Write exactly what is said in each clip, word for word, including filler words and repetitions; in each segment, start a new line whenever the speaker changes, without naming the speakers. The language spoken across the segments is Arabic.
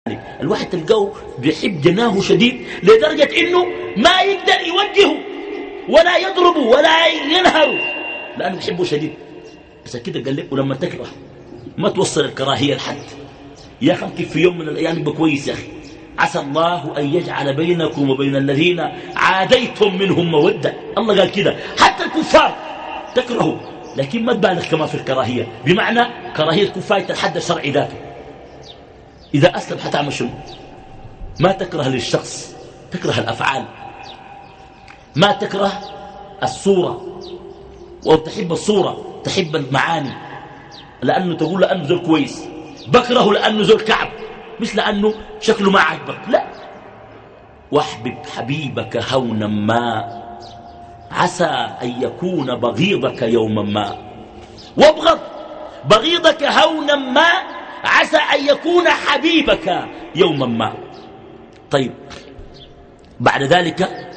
الواحد تلقاه بيحب جناه شديد لدرجة إنه ما يقدر يوجهه ولا يضربه ولا ينهره لأنه يحبه شديد. بس كده قال لك ولما تكره ما توصل الكراهية لحد. يا أخي كيف في يوم من الأيام يبقى كويس يا أخي. عسى الله أن يجعل بينكم وبين الذين عاديتم منهم مودة. الله قال كده حتى الكفار تكرهوا لكن ما تبالغ كمان في الكراهية، بمعنى كراهية الكفار تتحدى الشرع ذاته. إذا أسلم حتعمل شنو؟ ما تكره للشخص، تكره الأفعال، ما تكره الصورة وتحب الصورة، تحب المعاني، لأنه تقول لأنه زول كويس. بكره لأنه زول كعب مش لأنه شكله ما عجبك، لا. واحبب حبيبك هونا ما عسى أن يكون بغيضك يوما ما، وابغض بغيضك هونا ما عسى أن يكون حبيبك يوما ما. طيب بعد ذلك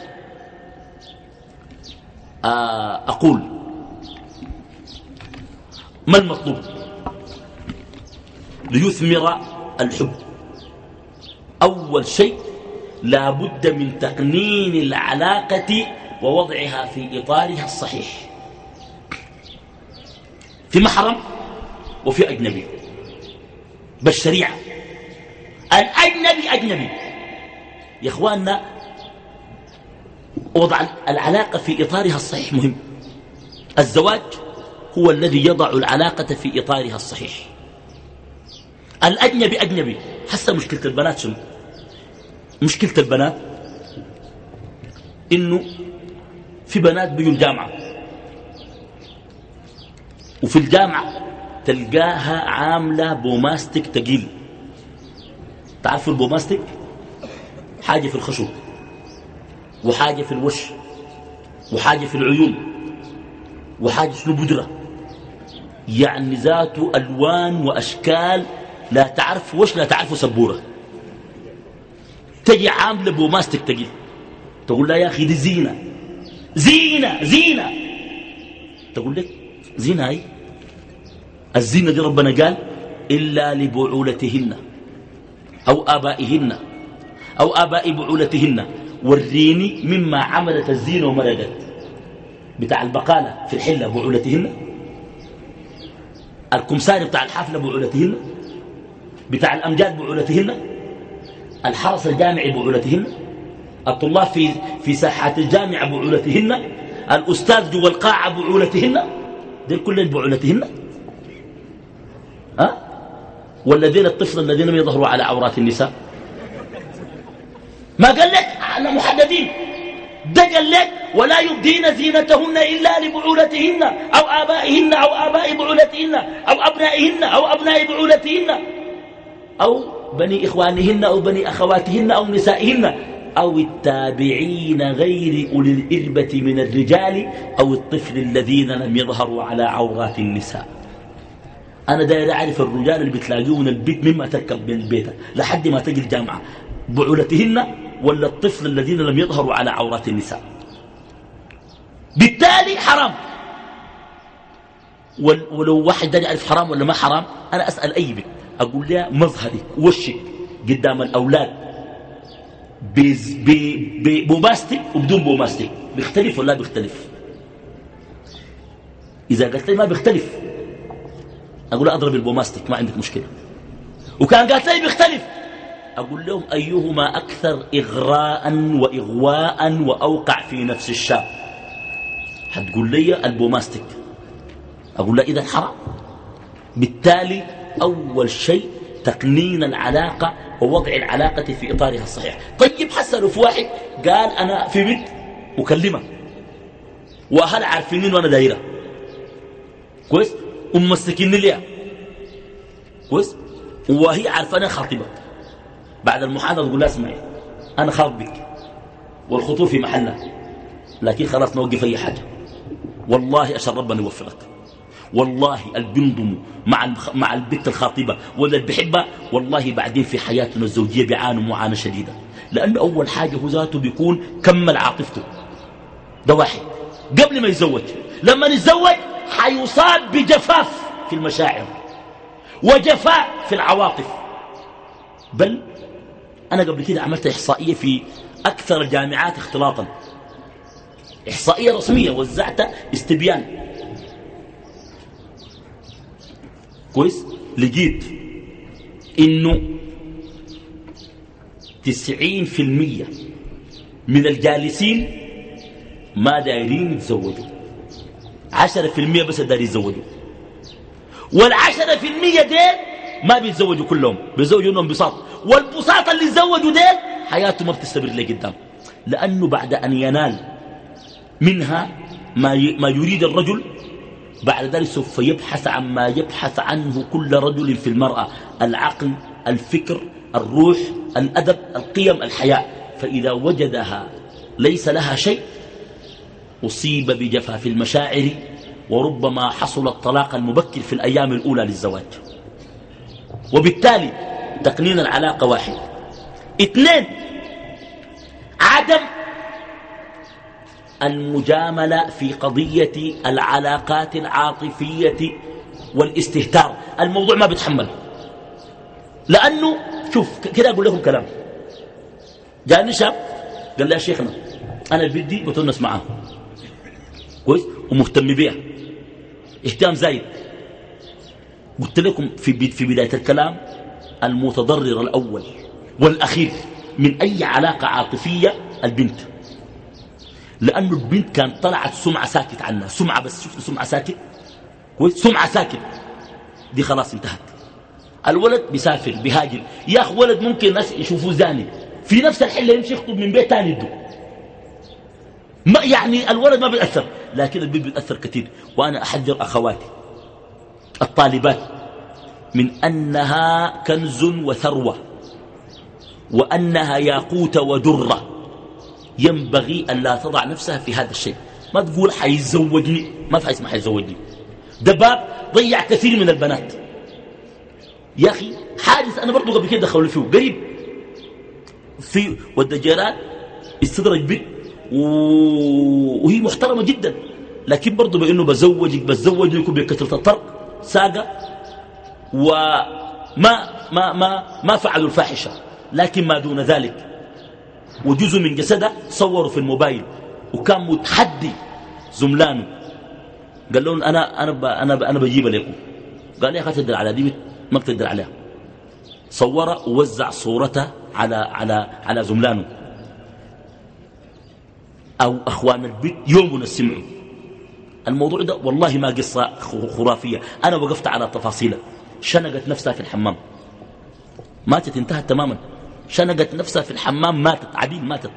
أقول ما المطلوب ليثمر الحب؟ أول شيء لا بد من تقنين العلاقة ووضعها في إطارها الصحيح، في محرم وفي أجنبي بالشريعة. الأجنبي أجنبي يا إخواننا، وضع العلاقة في إطارها الصحيح مهم. الزواج هو الذي يضع العلاقة في إطارها الصحيح. الأجنبي أجنبي. حسن مشكلة البنات شنو؟ مشكلة البنات إنه في بنات بيجوا الجامعة وفي الجامعة تلقاها عاملة بوماستيك تقيل. تعرفوا البوماستيك؟ حاجة في الخشب وحاجة في الوش وحاجة في العيون وحاجة شنو بودرة، يعني ذاته ألوان وأشكال لا تعرف وش لا تعرفوا سبورة. تجي عاملة بوماستيك تقيل تقول لا يا أخي دي زينة زينة زينة. تقول لك زينة هاي؟ الزينة دي ربنا قال إلا لبعولتهن أو آبائهن أو آباء بعولتهن. وريني مما عملت الزينة ومردت. بتاع البقالة في الحلة بعولتهن، الكمساري بتاع الحفلة بعولتهن، بتاع الأمجاد بعولتهن، الحرس الجامعي بعولتهن، الطلاب في في ساحات الجامعة بعولتهن، الأستاذ جوا القاعة بعولتهن. دي كل بعولتهن. ها؟ والذين الطفل الذين يظهروا على عورات النساء. ما قال لك احنا محددين، ده قال لك ولا يبدين زينتهن إلا لبعولتهن أو آبائهن أو آباء بعولتهن أو أبنائهن أو أبناء بعولتهن أو بني إخوانهن أو بني أخواتهن أو نسائهن أو التابعين غير أولي الإربة من الرجال أو الطفل الذين لم يظهروا على عورات النساء. أنا داير أعرف الرجال اللي بتلاقيون البيت مما تركب من بيتها لحد ما تجي الجامعة بعولتهن ولا الطفل الذين لم يظهروا على عورات النساء. بالتالي حرام. ولو واحد داني يعرف حرام ولا ما حرام، أنا أسأل أي بنت أقول لها مظهرك وشك قدام الأولاد ببوماستيك وبدون بوماستيك بيختلف ولا بيختلف؟ إذا قلت لي ما بيختلف أقول لها أضرب البوماستيك ما عندك مشكلة. وكان قالت لي بيختلف أقول لهم أيهما أكثر إغراء وإغواء وأوقع في نفس الشاب؟ هتقول لي البوماستيك. أقول لها إذا حرام. بالتالي أول شيء تقنين العلاقة ووضع العلاقة في إطارها الصحيح. طيب حسنوا في واحد قال أنا في بنت وكلمة وأهل عارفينين وأنا دايرة كويس وممسكيني ليها كويس وهي عارفة أنا خاطبة. بعد المحاضرة تقول لها اسمعي أنا خاطبك والخطوب في محلها لكن خلاص نوقف أي حاجة. والله أشهد ربنا يوفقك. والله البنضم مع مع البنت الخاطبة ولا اللي بيحبها والله بعدين في حياتنا الزوجية بيعانوا معاناة شديدة، لأن أول حاجة هو ذاته بيكون كمل عاطفته. ده واحد قبل ما يتزوج. لما يتزوج حيصاب بجفاف في المشاعر وجفاء في العواطف. بل أنا قبل كده عملت إحصائية في أكثر الجامعات اختلاطا، إحصائية رسمية وزعت استبيان كويس. لقيت إنه تسعين في المية من الجالسين ما دايرين يتزوجوا، عشرة في المية بس دايرين يتزوجوا، والعشرة في المية ديل ما بيتزوجوا كلهم، بيتزوجوا انهم بساط، والبساط اللي يتزوجوا ديل حياته ما بتستمر لقدام، لأنه بعد أن ينال منها ما ما يريد الرجل بعد ذلك سوف يبحث عن ما يبحث عنه كل رجل في المرأة: العقل، الفكر، الروح، الأدب، القيم، الحياء. فإذا وجدها ليس لها شيء أصيب بجفاف المشاعر، وربما حصل الطلاق المبكر في الأيام الأولى للزواج. وبالتالي تقنين العلاقة واحد. اثنين، عدم المجاملة في قضية العلاقات العاطفية والاستهتار. الموضوع ما بيتحمل، لأنه شوف كده أقول لكم كلام. جاني شاب قال لي يا شيخنا أنا بدي بتونس معاه كويس ومهتم بيها اهتمام زايد. قلت لكم في في بداية الكلام المتضرر الأول والأخير من أي علاقة عاطفية البنت، لأنه البنت كانت طلعت سمعة ساكت عنها، سمعة بس، شفت سمعة ساكت كويس، سمعة ساكت دي خلاص انتهت. الولد بيسافر بيهاجر، يا أخي ولد ممكن الناس يشوفوه زاني في نفس الحلة يمشي يخطب من بيت تاني يدو، ما يعني الولد ما بيأثر، لكن البنت بيتأثر كثير. وأنا أحذر أخواتي الطالبات من أنها كنز وثروة، وأنها ياقوت ودرة، ينبغي أن لا تضع نفسها في هذا الشيء. ما تقول حيزوجني، ما في اسمه حيزوجني، ده باب ضيع كثير من البنات. يا أخي حادث أنا برضو قبل كده دخلوا فيه قريب في والدجالات استدرج بي و... وهي محترمة جدا، لكن برضو بأنه بزوجك بزوجك يكون بكثرة الطرق ساقة، وما ما ما ما فعلوا الفاحشة، لكن ما دون ذلك وجزء من جسده صوروا في الموبايل، وكان متحدي زملانه قال لهم أنا أنا ب... أنا ب... أنا بجيبها لكم. قال يا أخي تقدر على دي ما بتقدر عليها. صورها ووزع صورتها على على على زملانه أو أخوان البيت يوم نسمعوا الموضوع ده. والله ما قصة خرافية، أنا وقفت على تفاصيلها. شنقت نفسها في الحمام، ماتت، انتهت تماما. شنقت نفسها في الحمام، ماتت عديل، ماتت.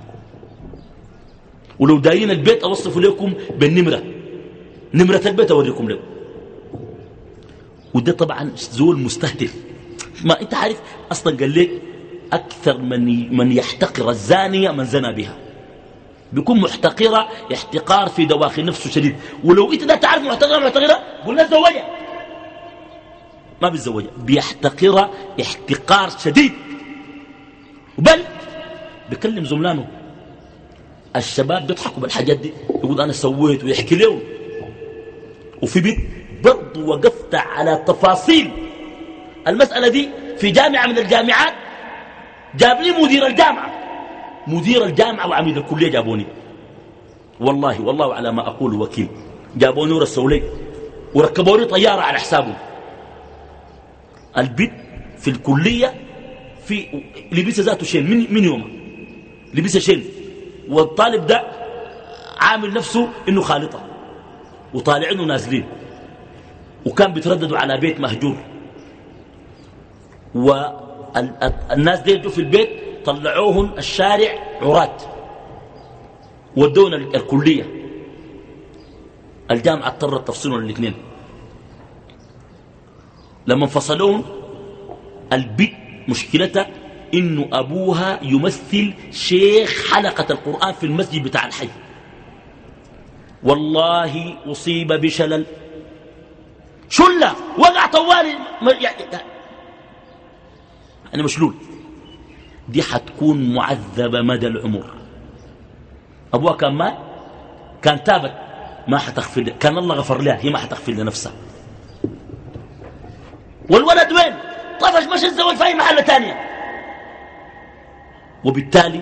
ولو دايرين البيت أوصف لكم بالنمرة، نمرة البيت أوريكم له. وده طبعا زول مستهتف. ما انت عارف اصلا قال لك اكثر من من يحتقر الزانيه من زنى بها، بيكون محتقره احتقار في دواخل نفسه شديد. ولو انت ده تعرف محتقره محتقره قلنا تزوجها، ما بيتزوجها، بيحتقرها احتقار شديد. بل بيكلم زملانه الشباب بيضحكوا بالحاجات دي، يقول انا سويت ويحكي له. وفي بيت برضو وقفت على تفاصيل المسألة دي في جامعة من الجامعات. جاب لي مدير الجامعة، مدير الجامعة وعميد الكلية جابوني، والله والله على ما أقول وكيل. جابوني ورسوا لي وركبوا لي طيارة على حسابه. البيت في الكلية في لبسه ذاته شين من, من يومه لبسه شين، والطالب ده عامل نفسه إنه خالطة وطالعين ونازلين، وكان بيترددوا على بيت مهجور. والناس دي جو في البيت طلعوهم الشارع عرات ودونا الكلية. الجامعة اضطرت تفصلون الاثنين. لما انفصلون البيت مشكلتها انه ابوها يمثل شيخ حلقة القرآن في المسجد بتاع الحي. والله أصيب بشلل، شلة وقع طوالي أنا مشلول. دي حتكون معذبة مدى العمر. أبوها كان مات، كان تابت، ما حتغفر لها، كان الله غفر لها، هي ما حتغفر لنفسها. والولد وين؟ طفش مش الزواج في أي محلة تانية. وبالتالي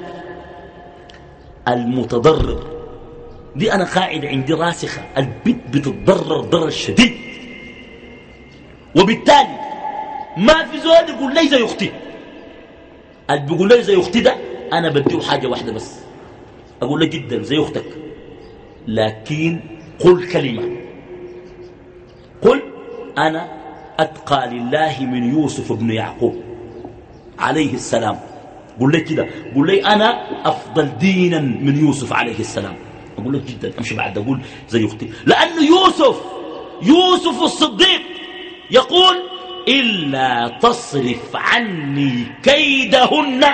المتضرر دي أنا قاعدة عندي راسخة، البنت بتتضرر ضرر شديد. وبالتالي ما في زول يقول لي زي أختي. اللي بيقول لي زي أختي ده أنا بديه حاجة واحدة بس، أقول له جدا زي أختك، لكن قل كلمة، قل أنا أتقى لله من يوسف بن يعقوب عليه السلام. قل لي كده، قل لي أنا أفضل دينا من يوسف عليه السلام. أقول لك جدا أمشي بعد أقول زي أختي، لأن يوسف يوسف الصديق يقول إلا تصرف عني كيدهن.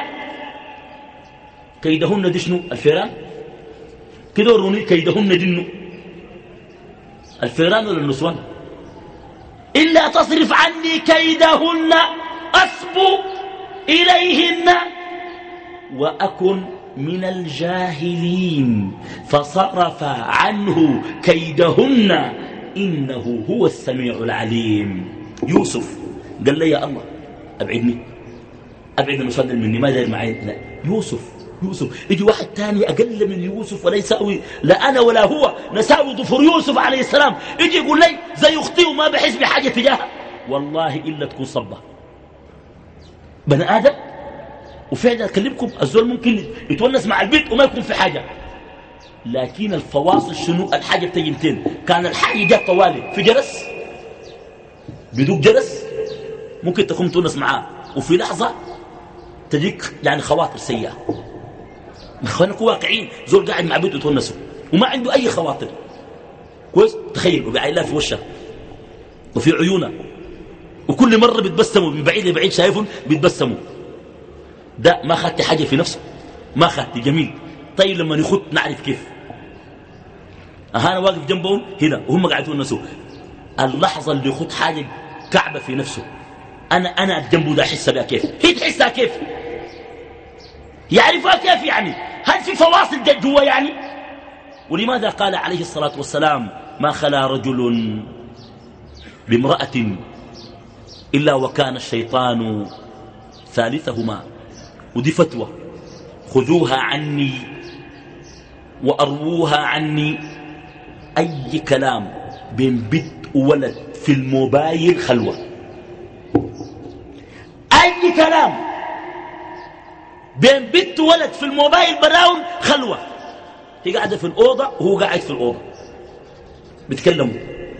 كيدهن دي شنو؟ الفيران كده وروني كيدهن دي الفيران ولا النسوان؟ إلا تصرف عني كيدهن أصب إليهن وأكن من الجاهلين فصرف عنه كيدهن إنه هو السميع العليم. يوسف قال لي يا الله أبعدني أبعد المسلم مني، ما داير معي. لا يوسف يوسف يجي واحد تاني أقل من يوسف ولا يساوي، لا أنا ولا هو نساوي ضفر يوسف عليه السلام، يجي يقول لي زي أختي وما بحس بحاجة تجاهها. والله إلا تكون صبة بني آدم. وفعلا أكلمكم الزول ممكن يتونس مع البيت وما يكون في حاجة، لكن الفواصل شنو؟ الحاجة بتجمتين. كان الحاجة جاء طوالي في جرس بدوك جرس ممكن تكون تونس معاه، وفي لحظة تجيك يعني خواطر سيئة. خلينا نكون واقعين، زول قاعد مع بيته يتونسه وما عنده أي خواطر كويس. تخيل وبعيلها في وشها وفي عيونها وكل مرة بيتبسموا من بعيد لبعيد شايفهم بيتبسموا. ده ما خدت حاجة في نفسه، ما خدت جميل. طيب لما نخط نعرف كيف. أنا واقف جنبهم هنا وهم قاعدين يتونسوا، اللحظة اللي يخط حاجة كعبة في نفسه أنا أنا جنبه ده أحسها بها كيف؟ هي تحسها كيف؟ يعرفها كيف يعني؟ هل في فواصل جوا يعني؟ ولماذا قال عليه الصلاة والسلام ما خلا رجل بامرأة إلا وكان الشيطان ثالثهما. ودي فتوى خذوها عني وأرووها عني. أي كلام بين بنت وولد في الموبايل خلوة، أي كلام بين بنت وولد في الموبايل براون خلوة. هي قاعدة في الأوضة وهو قاعد في الأوضة بيتكلموا.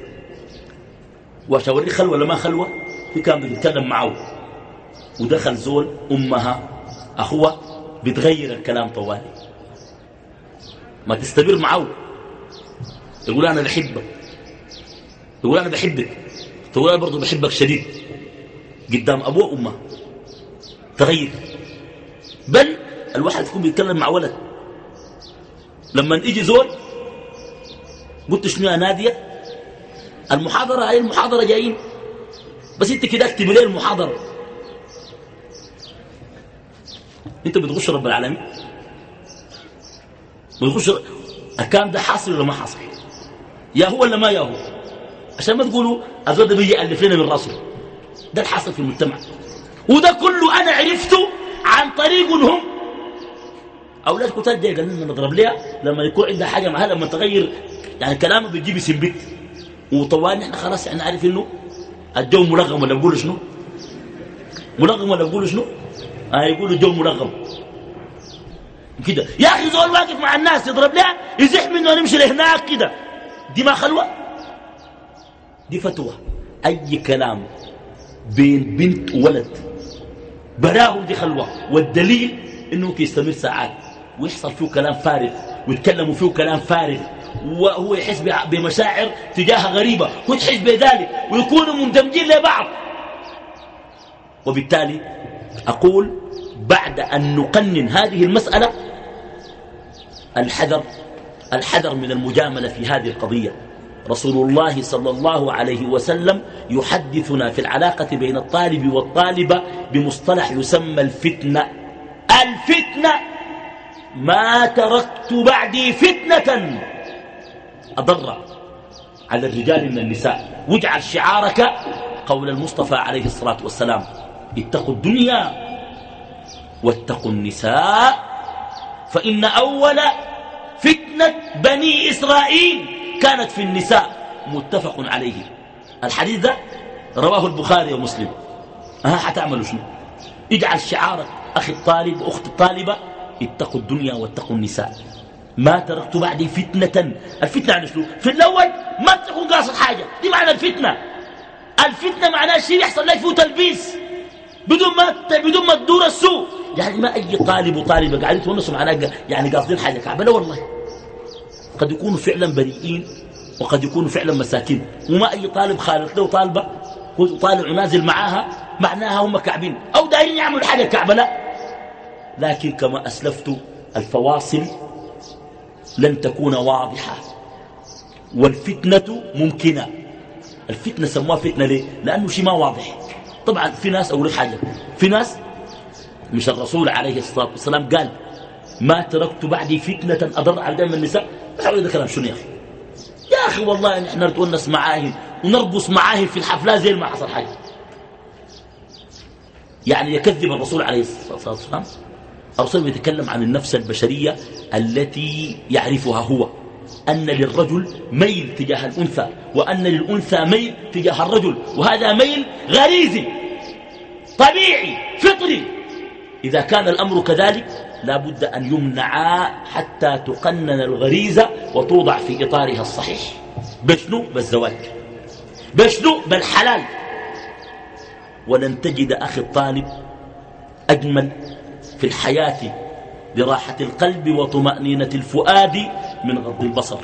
وأشاوري خلوة ولا ما خلوة؟ هي كان بيتكلم معه ودخل زول أمها أخوة بتغير الكلام طوالي، ما تستمر معه. يقول أنا بحبك، يقول أنا بحبك، تقول أنا برضو بحبك شديد قدام أبوه وأمه. تغير. بل الواحد يكون بيتكلم مع ولد لما يجي زول قلت شنو يا نادية المحاضرة هاي المحاضرة جايين بس انت كده اكتب ليه المحاضرة. انت بتغش رب العالمين، بتغش. الكلام ده حاصل ولا ما حاصل؟ يا هو ولا ما يا هو؟ عشان ما تقولوا الزول ده بيجي يألف لنا من راسه. ده الحاصل في المجتمع، وده كله انا عرفته عن طريق هم اولاد كتاب. دي قال لنا نضرب ليها لما يكون عندها حاجه معها، لما تغير يعني كلامه بتجيب اسم بيت وطوال احنا خلاص احنا عارف انه الجو ملغم ولا بقولوا شنو ملغم ولا بقولوا شنو اه يقولوا الجو ملغم كده. يا اخي زول واقف مع الناس يضرب لها يزح منه ونمشي لهناك كده، دي ما خلوه، دي فتوى. اي كلام بين بنت وولد براهم دي خلوه. والدليل انه يستمر ساعات ويحصل فيه كلام فارغ ويتكلموا فيه كلام فارغ، وهو يحس بمشاعر تجاهها غريبة وتحس بذلك ويكونوا مندمجين لبعض. وبالتالي أقول بعد أن نقنن هذه المسألة الحذر الحذر من المجاملة في هذه القضية. رسول الله صلى الله عليه وسلم يحدثنا في العلاقة بين الطالب والطالبة بمصطلح يسمى الفتنة. الفتنة ما تركت بعدي فتنة أضر على الرجال من النساء، واجعل شعارك قول المصطفى عليه الصلاة والسلام اتقوا الدنيا واتقوا النساء فإن أول فتنة بني إسرائيل كانت في النساء متفق عليه. الحديث ده رواه البخاري ومسلم. أها حتعملوا شنو؟ اجعل شعارك أخي الطالب وأخت الطالبة اتقوا الدنيا واتقوا النساء. ما تركت بعدي فتنة. الفتنة عن شنو؟ في الأول ما تكون قاصد حاجة، دي معنى الفتنة. الفتنة معناها شيء يحصل لك فيه تلبيس بدون ما بدون ما تدور السوء. يعني ما أي طالب وطالبة قاعدين يتونسوا معنا يعني قاصدين حاجة كعبة، لا والله. قد يكونوا فعلا بريئين وقد يكونوا فعلا مساكين، وما أي طالب خالط له طالبة وطالع ونازل معاها معناها هم كعبين أو دايرين يعملوا حاجة كعبة، لا. لكن كما أسلفت الفواصل لن تكون واضحة، والفتنة ممكنة. الفتنة سموها فتنة ليه؟ لأنه شيء ما واضح. طبعا في ناس أقول حاجة، في ناس مش الرسول عليه الصلاة والسلام قال ما تركت بعدي فتنة أضر على دم النساء؟ بحاول هذا كلام شنو يا أخي؟ يا أخي والله نحن نتونس معاهم ونرقص معاهم في الحفلات زي ما حصل حاجة. يعني يكذب الرسول عليه الصلاة والسلام. الرسول يتكلم عن النفس البشرية التي يعرفها هو، أن للرجل ميل تجاه الأنثى وأن للأنثى ميل تجاه الرجل، وهذا ميل غريزي طبيعي فطري. إذا كان الأمر كذلك لا بد أن يمنعا حتى تقنن الغريزة وتوضع في إطارها الصحيح. بشنو؟ بالزواج. بشنو؟ بالحلال. ولن تجد أخي الطالب أجمل في الحياة لراحة القلب وطمأنينة الفؤاد من غض البصر.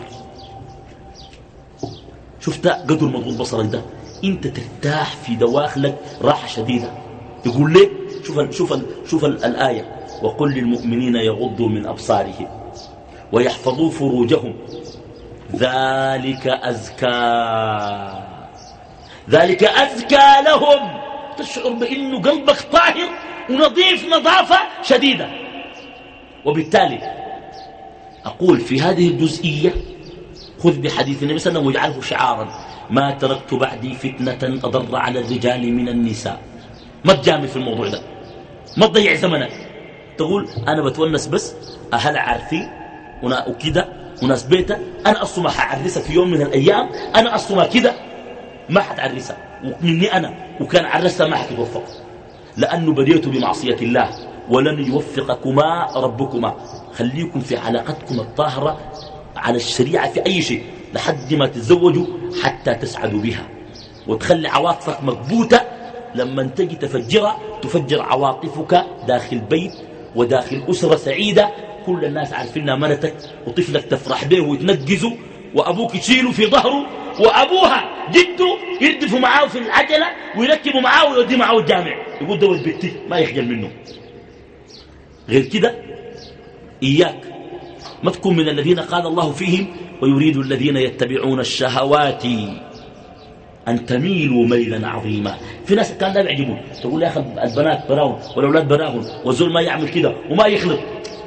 شفت قدر مضغوط بصرك ده انت ترتاح في دواخلك راحة شديدة. يقول لك شوف ال شوف ال شوف ال الآية وقل للمؤمنين يغضوا من أبصارهم ويحفظوا فروجهم ذلك أزكى ذلك أزكى لهم. تشعر بأنه قلبك طاهر ونظيف نظافة شديدة. وبالتالي أقول في هذه الجزئية خذ بحديث النبي صلى الله عليه وسلم واجعله شعارا ما تركت بعدي فتنة أضر على الرجال من النساء. ما تجامل في الموضوع ده، ما تضيع زمنك. تقول أنا بتونس بس أهل عارفين وكده وناس بيته، أنا أصلا ما حعرسها في يوم من الأيام، أنا أصلا كده ما حتعرسها ومني أنا، وكان عرسها ما حتوفق لأنه بديتوا بمعصية الله ولن يوفقكما ربكما. خليكم في علاقتكم الطاهرة على الشريعة في أي شيء لحد ما تتزوجوا حتى تسعدوا بها، وتخلي عواطفك مكبوتة. لما تجي تفجرها تفجر عواطفك داخل بيت وداخل أسرة سعيدة كل الناس عارفينها مرتك، وطفلك تفرح به ويتنقزوا، وأبوك يشيله في ظهره، وأبوها جده يردفوا معاه في العجلة ويركبوا معاه ويودي معاه الجامع، يقول ده ولد بنتي ما يخجل منه. غير كده إياك ما تكون من الذين قال الله فيهم ويريد الذين يتبعون الشهوات أن تميلوا ميلا عظيما. في ناس كان لا يعجبون، تقول يا أخي البنات براهم والأولاد براهم والزول ما يعمل كده وما يخلط.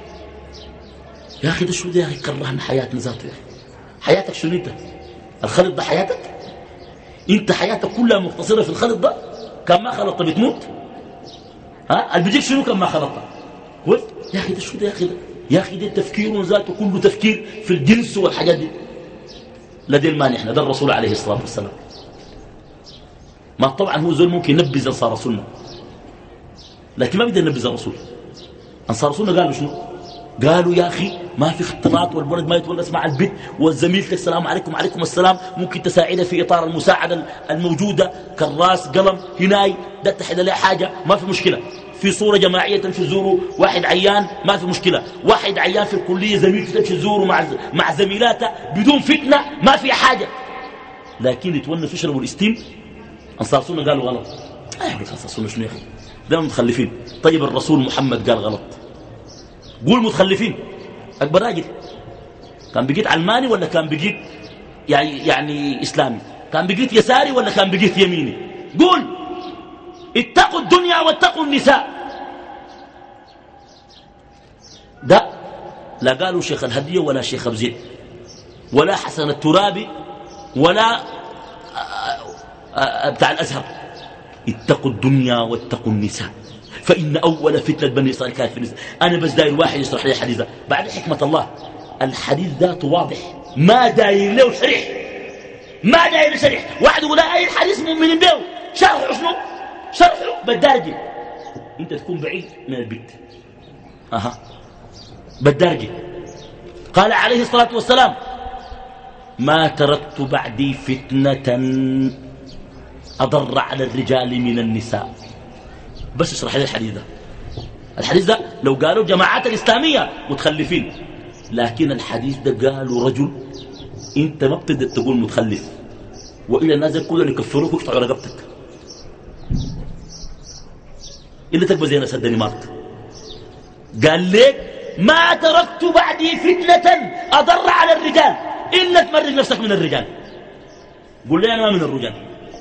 يا أخي ده شو ده يا أخي؟ كرهنا حياتنا ذاته يا أخي. حياتك شنو أنت؟ الخلط ده حياتك؟ أنت حياتك كلها مقتصرة في الخلط ده؟ كان ما خلطت بتموت؟ ها اللي بيجيك شنو كان ما خلطت؟ كويس يا أخي ده شو ده يا أخي ده؟ يا أخي ده التفكير ذاته كله تفكير في الجنس والحاجات دي. لا دي المانع احنا ده الرسول عليه الصلاة والسلام. ما طبعا هو زول ممكن ينبذ أنصار السنة، لكن ما بيقدر ينبذ الرسول. أنصار السنة قالوا شنو؟ قالوا يا أخي ما في اختلاط والولد ما يتونس مع البيت والزميل السلام عليكم عليكم السلام، ممكن تساعده في إطار المساعدة الموجودة كالراس قلم هناي ده تحد له حاجة ما في مشكلة. في صورة جماعية تمشي تزوروا واحد عيان ما في مشكلة. واحد عيان في الكلية زميلته تمشي تزوروا مع مع زميلاته بدون فتنة ما في حاجة. لكن يتونسوا يشربوا الاستيم أنصار السنة قالوا غلط. أيوة أنصار السنة شنو يا أخي؟ ده متخلفين. طيب الرسول محمد قال غلط، قول متخلفين. أكبر راجل كان بقيت علماني ولا كان بقيت يعني, يعني إسلامي؟ كان بقيت يساري ولا كان بقيت يميني؟ قول اتقوا الدنيا واتقوا النساء. ده لا قالوا شيخ الهدية ولا شيخ أبزيد ولا حسن الترابي ولا بتاع الأزهر. اتقوا الدنيا واتقوا النساء فإن أول فتنة بني إسرائيل كانت في النساء. أنا بس داير واحد يشرح لي الحديث ده بعد حكمة الله. الحديث ذاته واضح ما داير له شريح، ما داير شريح. واحد يقول أي الحديث مؤمن به شرحه شنو؟ شرحه بالدارجة. أنت تكون بعيد من البيت. أها بالدارجة. قال عليه الصلاة والسلام ما تركت بعدي فتنة أضر على الرجال من النساء. بس اشرح لي الحديث ده. الحديث ده لو قالوا جماعات الإسلامية متخلفين، لكن الحديث ده قالوا رجل انت ما بتقدر تقول متخلف، وإلى الناس كلهم يكفروك ويقطعوا رقبتك إلا تقبل زي ناس الدنمارك. قال لك ما تركت بعدي فتنة أضر على الرجال إلا تمرق نفسك من الرجال. قول لي أنا ما من الرجال.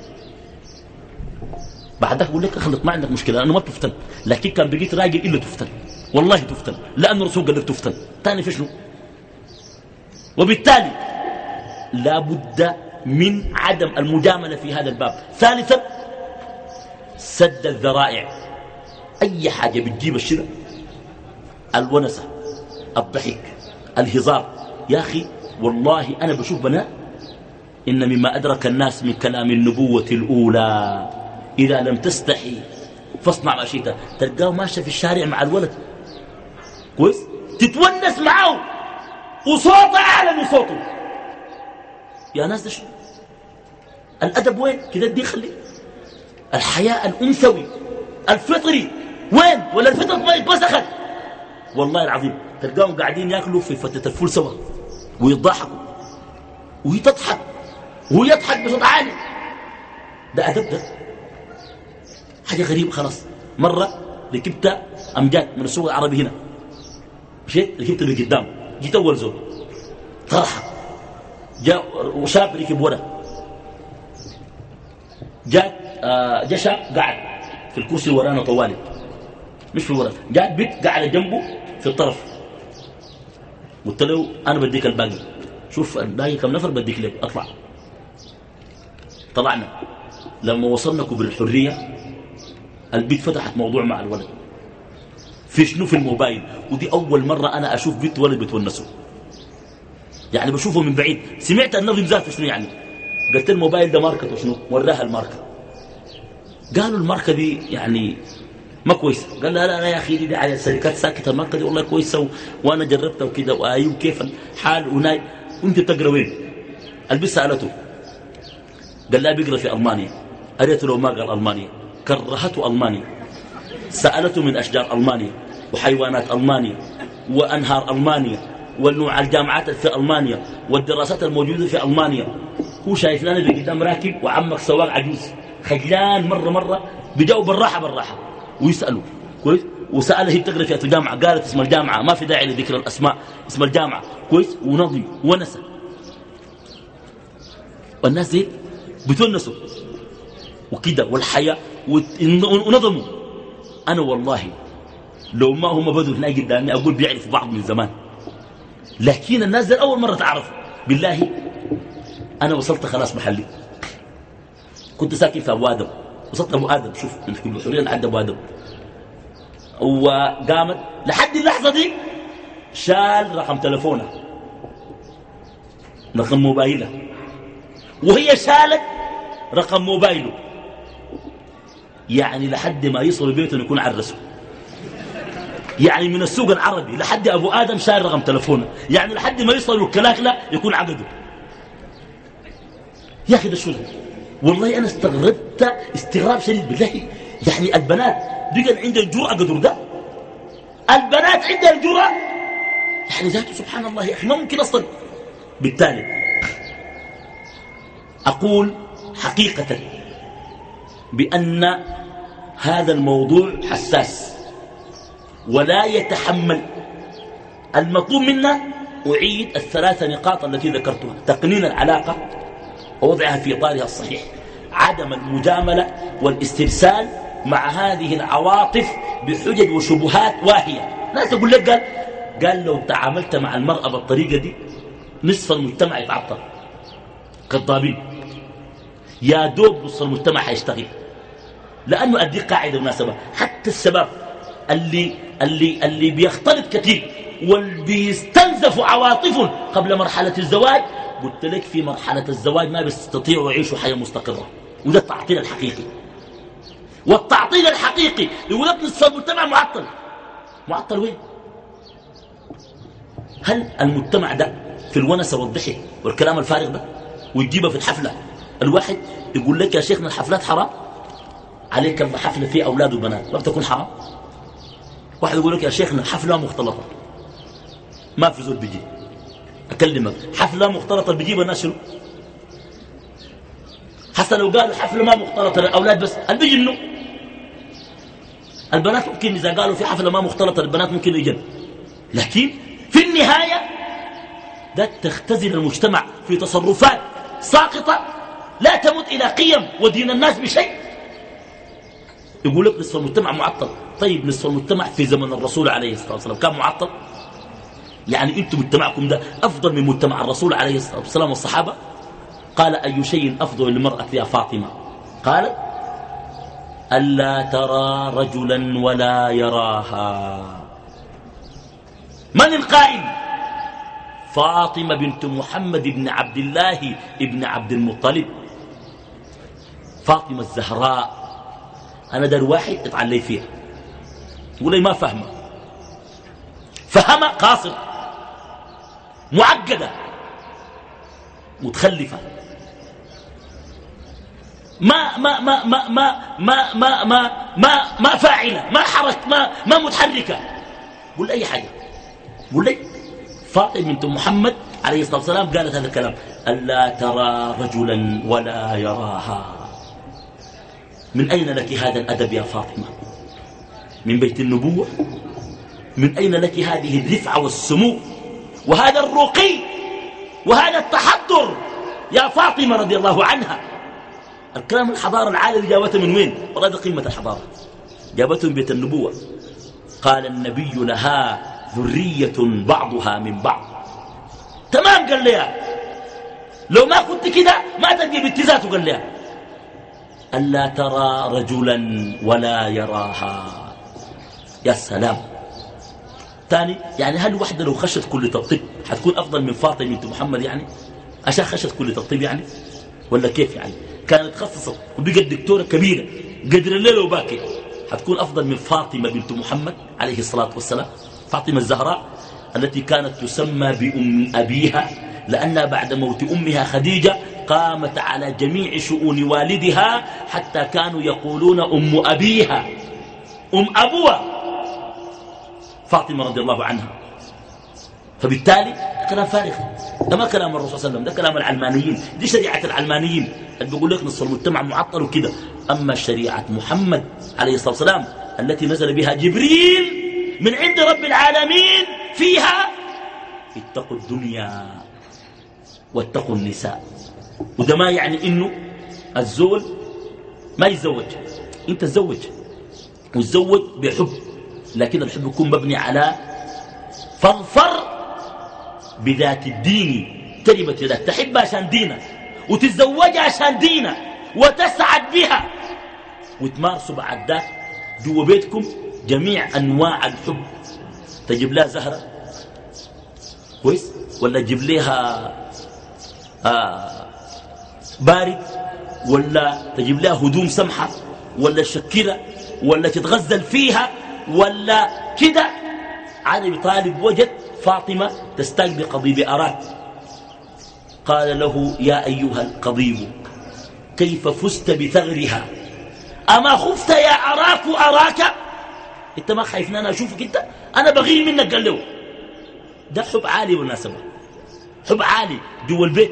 بعدك قول لك خلط ما عندك مشكلة أنا ما تفتن، لكن كان بقيت راجل إلا تفتن، والله تفتن، لأن الرسول قال لك تفتن. تاني في شنو؟ وبالتالي لا بد من عدم المجاملة في هذا الباب. ثالثا سد الذرائع. أي حاجة بتجيب الشرع، الونسة، الضحك، الهزار. يا أخي والله أنا بشوف بنات إن مما أدرك الناس من كلام النبوة الأولى إذا لم تستحي فاصنع ما شئت. تلقاه ماشي في الشارع مع الولد كويس تتونس معه وصوته أعلى من صوته. يا ناس ده شو الأدب؟ وين كده؟ دي خلي الحياء الأنثوي الفطري وين؟ ولا الفطرة اتمسخت؟ والله العظيم تلقاهم قاعدين ياكلوا في فتة الفول سوا ويضحكوا وهي تضحك وهو يضحك بصوت عالي. ده أدب؟ ده حاجة غريبة. خلاص مرة ركبت أمجاد من السوق العربي هنا، مشيت ركبت اللي قدام، جيت أول زول طرحة جاء وشاب ركب ورا، جاء آه جاء شاب قاعد في الكرسي ورانا طوالي مش في ورا، جاء بيت قاعد جنبه في الطرف. قلت له أنا بديك الباقي، شوف الباقي كم نفر بديك لك أطلع. طلعنا لما وصلنا كبر الحرية البيت فتحت موضوع مع الولد في شنو في الموبايل، ودي أول مرة أنا أشوف بيت ولد بتونسه، يعني بشوفه من بعيد. سمعت النظم ذاته شنو يعني، قلت الموبايل ده ماركته شنو، وراها الماركة. قالوا الماركة دي يعني ما كويسة. قال لا لا يا أخي دي, دي على الشركات ساكتة، الماركة دي والله كويسة وأنا جربتها وكده وآيو كيف الحال وناي. وانت بتقرأ وين؟ البس سألته قال لا بيقرأ في ألمانيا. قريت له ما قال ألمانيا، كرهته ألمانيا. سألته من أشجار ألمانيا وحيوانات ألمانيا وأنهار ألمانيا والنوع الجامعات في ألمانيا والدراسات الموجودة في ألمانيا. هو شايف لنا بقدام راكب وعمك سواق عجوز خجلان مرة مرة بيجاوب بالراحة بالراحة ويسأله كويس. وسأله هي بتقرأ في الجامعة، قالت اسم الجامعة، ما في داعي لذكر الأسماء، اسم الجامعة كويس. ونظم ونسى. والناس دي بتونسوا وكده والحياة ونظموا. أنا والله لو ما هم بدوا هنا قدامي أقول بيعرفوا بعض من زمان، لكن الناس دي أول مرة تعرف. بالله أنا وصلت خلاص محلي، كنت ساكن في أبو آدم، وصلت أبو آدم. شوف من في كل حرية لحد أبو آدم، وقامت لحد اللحظة دي شال رقم تلفونه رقم موبايله، وهي شالت رقم موبايله، يعني لحد ما يصل بيته يكون عرسه. يعني من السوق العربي لحد أبو آدم شال رقم تلفونه، يعني لحد ما يصل الكلاكلة يكون عقده. يا أخي ده شو ده؟ والله أنا استغربت استغراب شديد بالله. يعني البنات بقى عندها الجرأة قدر ده، البنات عندها الجرأة يعني ذاته سبحان الله يا أخي ما ممكن أصلا. بالتالي أقول حقيقة بأن هذا الموضوع حساس ولا يتحمل. المطلوب منا أعيد الثلاث نقاط التي ذكرتها: تقنين العلاقة ووضعها في إطارها الصحيح، عدم المجاملة والاسترسال مع هذه العواطف بحجج وشبهات واهية. ناس يقول لك قال قال لو تعاملت مع المرأة بالطريقة دي نصف المجتمع لأنه أدي قاعدة مناسبة، حتى الشباب اللي, اللي, اللي بيختلط كثير والبيستنزف عواطفهم قبل مرحلة الزواج، قلت لك في مرحلة الزواج ما بيستطيعوا يعيشوا حياة مستقرة، وده التعطيل الحقيقي. والتعطيل الحقيقي يقول لك نصف المجتمع معطل. معطل وين؟ هل المجتمع ده في الونسة والضحك والكلام الفارغ ده ويجيبها في الحفلة؟ الواحد يقول لك يا شيخنا الحفلات حرام، عليك الحفلة فيه أولاد وبنات ما بتكون حرام. واحد يقول لك يا شيخنا الحفلة مختلطة، ما في زول بيجي. أكلمك حفلة مختلطة بيجيب الناس شنو؟ حتى لو قالوا حفلة ما مختلطة للأولاد بس اللي بيجي منه البنات، ممكن إذا قالوا في حفلة ما مختلطة للبنات ممكن يجن، لكن في النهاية ده تختزل المجتمع في تصرفات ساقطة لا تمت إلى قيم ودين الناس بشيء. يقول لك نصف المجتمع معطل. طيب نصف المجتمع في زمن الرسول عليه الصلاة والسلام كان معطل؟ يعني أنتم مجتمعكم ده أفضل من مجتمع الرسول عليه الصلاة والسلام والصحابة؟ قال أي شيء أفضل للمرأة يا فاطمة؟ قالت ألا ترى رجلا ولا يراها. من القائل؟ فاطمة بنت محمد بن عبد الله بن عبد المطلب، فاطمة الزهراء. أنا در واحد اتعلي فيها يقول لي ما فهمة، فهمة قاصر، معقدة، متخلفة، ما ما ما ما ما ما ما ما ما, ما فاعلة، ما حرك، ما ما متحركة. قول لي أي حاجة، قول لي فاطمة بنت محمد عليه الصلاة والسلام قالت هذا الكلام، ألا ترى رجلا ولا يراها. من أين لك هذا الأدب يا فاطمة؟ من بيت النبوة؟ من أين لك هذه الرفعة والسمو وهذا الرقي وهذا التحضر يا فاطمة رضي الله عنها؟ الكلام الحضارة العالية جابته من وين؟ والله ده قمة الحضارة، جابته من بيت النبوة. قال النبي لها ذرية بعضها من بعض. تمام قال لها، لو ما كنت كده ما تلقي باتزاته. قال لها ألا ترى رجلا ولا يراها. يا سلام. ثاني يعني هل وحده لو خشت كلية الطب حتكون أفضل من فاطمة بنت محمد؟ يعني عشان خشت كلية الطب يعني ولا كيف؟ يعني كانت خصصت وبقت دكتورة كبيرة قدر الليل وباكي، حتكون أفضل من فاطمة بنت محمد عليه الصلاة والسلام؟ فاطمة الزهراء التي كانت تسمى بأم أبيها لأنها بعد موت أمها خديجة قامت على جميع شؤون والدها، حتى كانوا يقولون أم أبيها، أم أبوها فاطمة رضي الله عنها. فبالتالي كلام فارغ، ده ما كلام الرسول صلى الله عليه وسلم، ده كلام العلمانيين، دي شريعة العلمانيين اللي بيقول لك نصف المجتمع معطل وكده. أما شريعة محمد عليه الصلاة والسلام التي نزل بها جبريل من عند رب العالمين فيها اتقوا الدنيا واتقوا النساء. وده ما يعني إنه الزول ما يتزوج، انت تزوج وتزوج بحب، لكن الحب يكون مبني على فاظفر بذات الدين تربت يدك، تحبها عشان دينها وتتزوجها عشان دينها وتسعد بها وتمارسوا بعد ذاك جوا بيتكم جميع أنواع الحب. تجيب لها زهرة كويس، ولا تجيب لها آه بارد، ولا تجيب لها هدوم سمحة، ولا شكرة، ولا تتغزل فيها، ولا كده. علي طالب وجد فاطمة تستاق بقضيب أراك، قال له يا أيها القضيب كيف فزت بثغرها، أما خفت يا أراك أراك؟ انت ما خايف ان انا اشوفك؟ انت انا بغير منك. قال له ده حب عالي بالمناسبة، حب عالي جوا البيت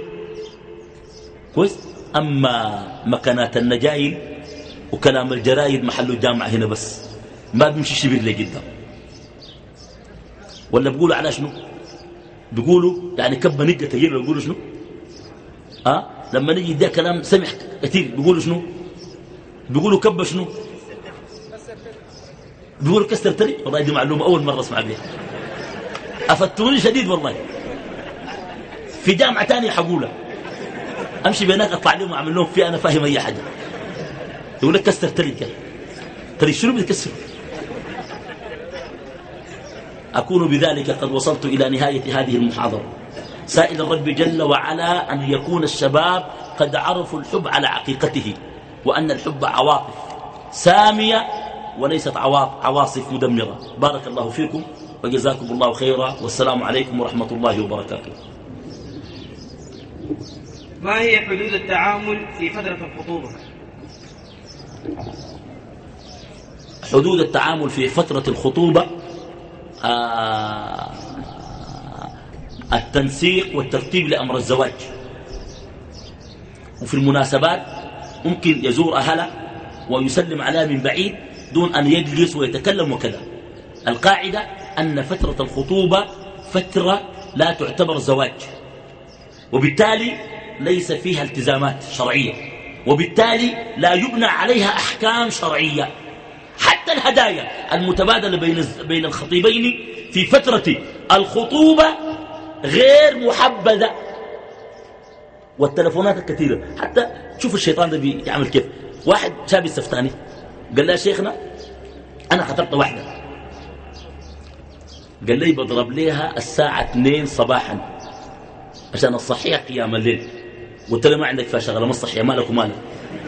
كويس. اما مكانات النجايل وكلام الجرايد محله الجامعة هنا بس، ما بيمشي شبير لي جدا. ولا بيقولوا على شنو؟ بيقولوا يعني كب نجة تجير، بيقولوا شنو؟ ها لما نجي ده كلام سمح كثير بيقولوا شنو؟ بيقولوا كب شنو؟ بيقولوا كسر تري. والله دي معلومة أول مرة أسمع بها، أفتوني شديد والله. في جامعة تانية حقولها، أمشي بينك أطلع لهم وأعمل لهم فيها أنا فاهم أي حاجة. يقول لك كسر تري كده ترى شنو بتكسر. أكون بذلك قد وصلت إلى نهاية هذه المحاضرة، سائل الرب جل وعلا أن يكون الشباب قد عرفوا الحب على حقيقته، وأن الحب عواطف سامية وليست عواصف مدمرة. بارك الله فيكم وجزاكم الله خيرا، والسلام عليكم ورحمة الله وبركاته.
ما هي حدود التعامل في فترة الخطوبة؟
حدود التعامل في فترة الخطوبة آه التنسيق والترتيب لأمر الزواج، وفي المناسبات ممكن يزور أهله ويسلم عليها من بعيد دون أن يجلس ويتكلم وكذا. القاعدة أن فترة الخطوبة فترة لا تعتبر زواج، وبالتالي ليس فيها التزامات شرعية، وبالتالي لا يبنى عليها أحكام شرعية. حتى الهدايا المتبادلة بين بين الخطيبين في فترة الخطوبة غير محبذة، والتلفونات الكثيرة. حتى شوف الشيطان ده بيعمل كيف. واحد شاب السفتاني قال لي شيخنا أنا خطبت واحدة، قال لي بضرب ليها الساعة اثنين صباحا عشان الصحية قيام الليل. قلت له ما عندك فيها شغلة، ما الصحية، مالك ومالك.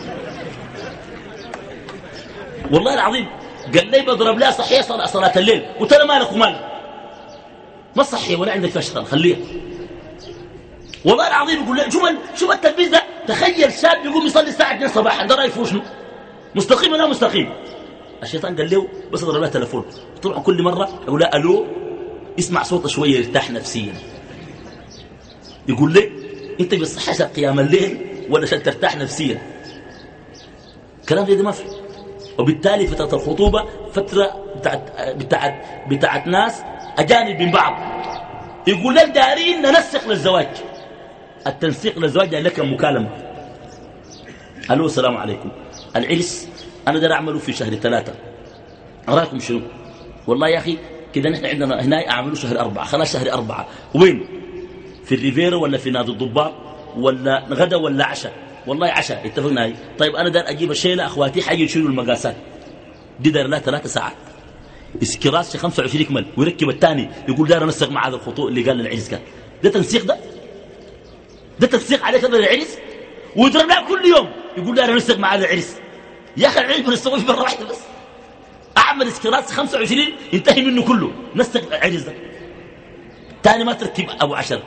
والله العظيم قال لي بضرب لها صحية صلاة الليل. قلت له مالك ومالك، ما الصحية ولا عندك فيها شغلة، خليها. والله العظيم يقول لي شوف شوف التلبيس ده. تخيل شاب يقوم يصلي الساعة اثنين صباحا، ده رأيه شنو؟ مستقيم ولا مستقيم؟ الشيطان قال له بس اضرب لها تلفون. طبعا كل مرة اقول لها الو، اسمع صوته شوية يرتاح نفسيا. يقول لي انت بتصحى عشان قيام الليل ولا عشان ترتاح نفسيا؟ كلام زي ده ما في. وبالتالي فترة الخطوبة فترة بتاعت بتاعت بتاعت ناس اجانب من بعض. يقول لك دارين ننسق للزواج. التنسيق للزواج يعني لك مكالمة. الو السلام عليكم، العرس انا دار اعمله في شهر ثلاثة، رايكم شنو؟ والله يا اخي كده نحن عندنا هنا اعمله شهر أربعة، خلاص شهر أربعة. وين؟ في الريفيرا ولا في نادي الضباط ولا غدا ولا عشاء؟ والله عشاء، اتفقنا. هاي طيب انا دار اجيب الشيله، اخواتي حيجوا يشيلوا المقاسات دي، دار لها ثلاث ساعات اسكراس خمسة وعشرين كمل، ويركب الثاني يقول دار انسق مع هذا الخطوط اللي قال للعرس. كان ده تنسيق؟ ده ده تنسيق عليك هذا العرس؟ ويضرب لها كل يوم يقول دار انسق مع هذا العرس. يا اخي العرس بنسويه مره واحده بس، اعمل اسكراس خمسة وعشرين ينتهي منه كله، نسق العرس ده ثاني ما تركب ابو عشر.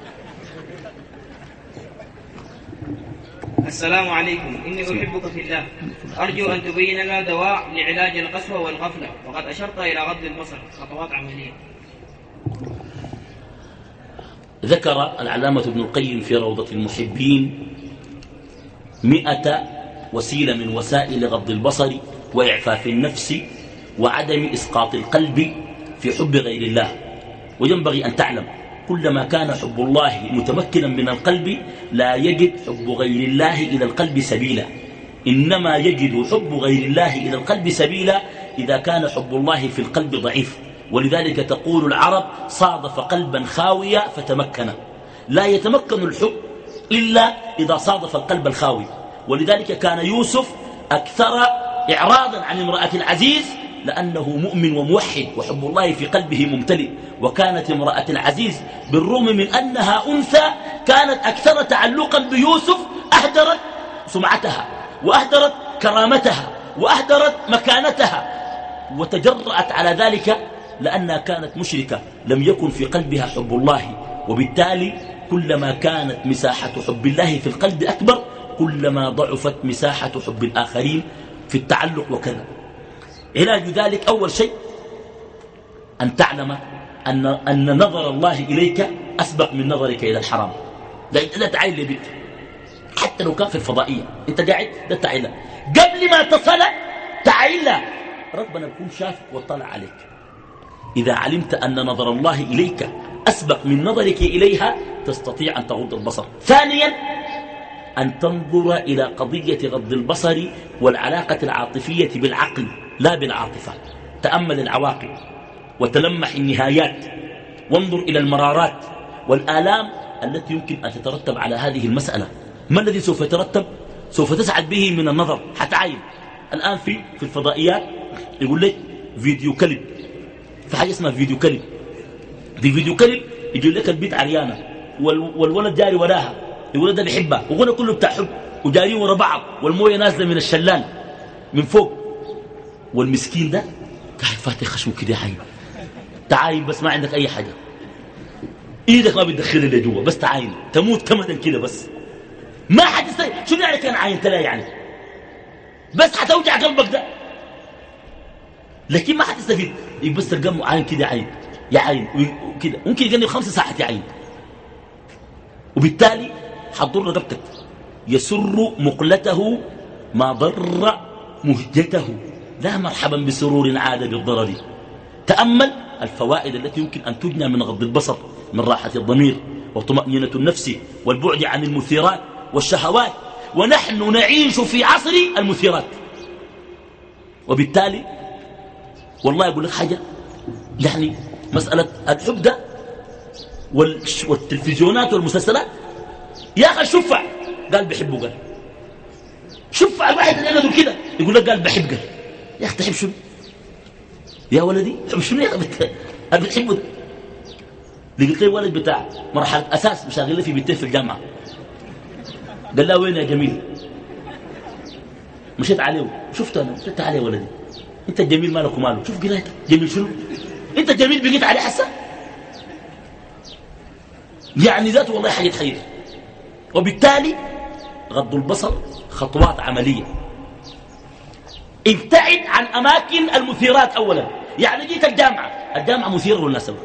السلام عليكم، إني أحبك في الله، أرجو أن تبين لنا دواء لعلاج القسوة والغفلة، وقد أشرت إلى غض البصر، خطوات عملية.
ذكر العلامة ابن القيم في روضة المحبين مئة وسيلة من وسائل غض البصر وإعفاف النفس وعدم إسقاط القلب في حب غير الله. وينبغي أن تعلم كلما كان حب الله متمكنا من القلب لا يجد حب غير الله إلى القلب سبيلا، إنما يجد حب غير الله إلى القلب سبيلا إذا كان حب الله في القلب ضعيف. ولذلك تقول العرب صادف قلبا خاويا فتمكن. لا يتمكن الحب إلا إذا صادف القلب الخاوي. ولذلك كان يوسف أكثر إعراضا عن امرأة العزيز لأنه مؤمن وموحد وحب الله في قلبه ممتلئ. وكانت امرأة العزيز بالرغم من أنها أنثى كانت أكثر تعلقا بيوسف، أهدرت سمعتها وأهدرت كرامتها وأهدرت مكانتها، وتجرأت على ذلك لأنها كانت مشركة لم يكن في قلبها حب الله. وبالتالي كلما كانت مساحة حب الله في القلب أكبر كلما ضعفت مساحة حب الآخرين في التعلق وكذا. علاج ذلك أول شيء أن تعلم أن, أن نظر الله إليك أسبق من نظرك إلى الحرام. لا تعين لبيت حتى لو كان في الفضائية، أنت قاعد لا تعين قبل ما تصل تعين، ربنا يكون شافك واطلع عليك. إذا علمت أن نظر الله إليك أسبق من نظرك إليها تستطيع أن تغض البصر. ثانيا أن تنظر إلى قضية غض البصر والعلاقة العاطفية بالعقل لا بالعاطفة. تأمل العواقب وتلمح النهايات، وانظر إلى المرارات والآلام التي يمكن أن تترتب على هذه المسألة. ما الذي سوف يترتب؟ سوف تسعد به من النظر. حتعاين الآن في في الفضائيات يقول لك فيديو كلب، في حاجة اسمها فيديو كلب. دي فيديو كلب يقول لك البيت عريانة والولد جاري وراها، يقول ده بيحبها وغنى كله بتاع حب وجاريين ورا بعض والمويه نازله من الشلال من فوق، والمسكين ده قاعد فاتح خشمه كده يا عين، تعاين بس ما عندك اي حاجه، ايدك ما بتدخل اللي جوا، بس تعاين تموت كمدا كده بس ما حد يستطيع. شو يعني كان عاين تلا يعني بس حتوجع قلبك ده، لكن ما حد يستفيد. بس تلقى عاين كده عاين يا عين وكده، ممكن يقني خمس ساعات يا عين، وبالتالي حضر رقبتك. يسر مقلته ما ضر مهجته، لا مرحبا بسرور عاد بالضرر. تأمل الفوائد التي يمكن أن تجنى من غض البصر، من راحة الضمير وطمأنينة النفس والبعد عن المثيرات والشهوات، ونحن نعيش في عصر المثيرات. وبالتالي والله أقول لك حاجة، يعني مسألة الحب ده والتلفزيونات والمسلسلات، يا أخي الشفع قال بحبه، قال شفع الواحد اللي يقول كده يقول لك قال بحب، قال يا أخي تحب شنو يا ولدي؟ تحب شنو يا أخي بتحبه ده؟ لقيت لي ولد بتاع مرحلة أساس مشاغل لي في بيتين في الجامعة، قال لا وين يا جميل؟ مشيت عليه شفته أنا، مشيت عليه ولدي أنت الجميل مالك وماله؟ شوف قرايتك جميل شنو؟ أنت الجميل بقيت عليه حسن يعني ذاته والله حاجة خير. وبالتالي غض البصر خطوات عملية. ابتعد عن أماكن المثيرات أولا، يعني جيت الجامعة، الجامعة مثيرة بالمناسبة،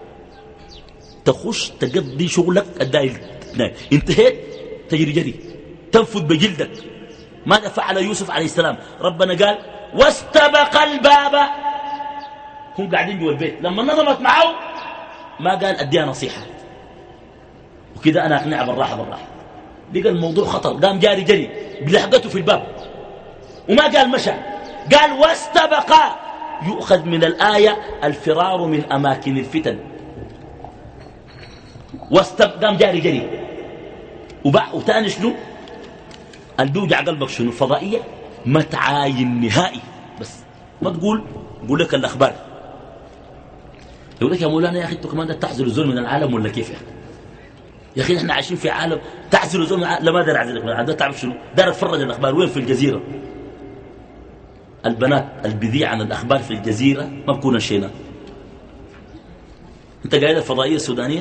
تخش تقضي شغلك الدايل، انتهيت تجري جري تنفذ بجلدك. ماذا فعل يوسف عليه السلام؟ ربنا قال واستبق الباب، هم قاعدين جوا البيت، لما نظمت معه ما قال اديها نصيحة وكذا انا اقنعها بالراحة بالراحة، لقى الموضوع خطر، قام جاري جري بلحقته في الباب، وما قال مشى، قال واستبق. يؤخذ من الآية الفرار من أماكن الفتن. واستبق قام جاري جري. وتاني شنو اللي بيوجع قلبك؟ شنو الفضائية؟ ما تعاين نهائي، بس ما تقول قول لك الأخبار، يقول لك يا مولانا يا أخي أنتوا كمان تحزلوا الزول من العالم ولا كيف يا أخي؟ يا أخي نحن عايشين في عالم تحزلوا الزول من العالم. لا ما دار أعزلك من العالم، ده تعرف شنو؟ دار أتفرج الأخبار وين؟ في الجزيرة. البنات البذيع عن الأخبار في الجزيرة ما بكون الشينات. أنت قاعد الفضائية السودانية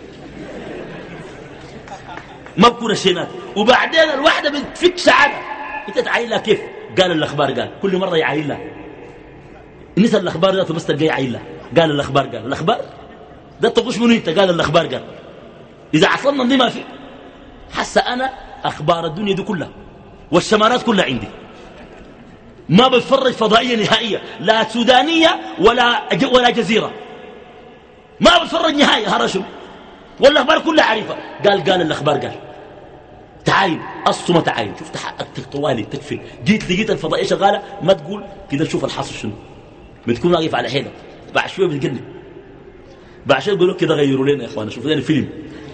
ما بكون الشينات، وبعدين الواحدة بتفك سعادة أنت تعاين لها كيف؟ قال الأخبار قال، كل مرة يعاين لها نسأل الأخبار ذاته بس تلقى يعاين لها، قال الأخبار قال، الأخبار ده تقوش منه أنت، قال الأخبار قال. إذا عصلنا دي ما في حس أنا أخبار الدنيا دي كلها والشمارات كلها عندي، ما بتفرج فضائية نهائية، لا سودانية ولا ولا جزيرة، ما بتفرج نهائية هرشم، والأخبار كلها عارفة. قال قال الأخبار قال، تعاين أصله ما تعاين، شفت حقك طوالي تكفل، جيت لقيت الفضائية شغالة ما تقول كده تشوف الحصر شنو، بتكون واقف على حيلك، بعد شوية بتقلب، بعد شوية يقولوا كده غيروا لنا يا إخوانا شوفوا لنا فيلم.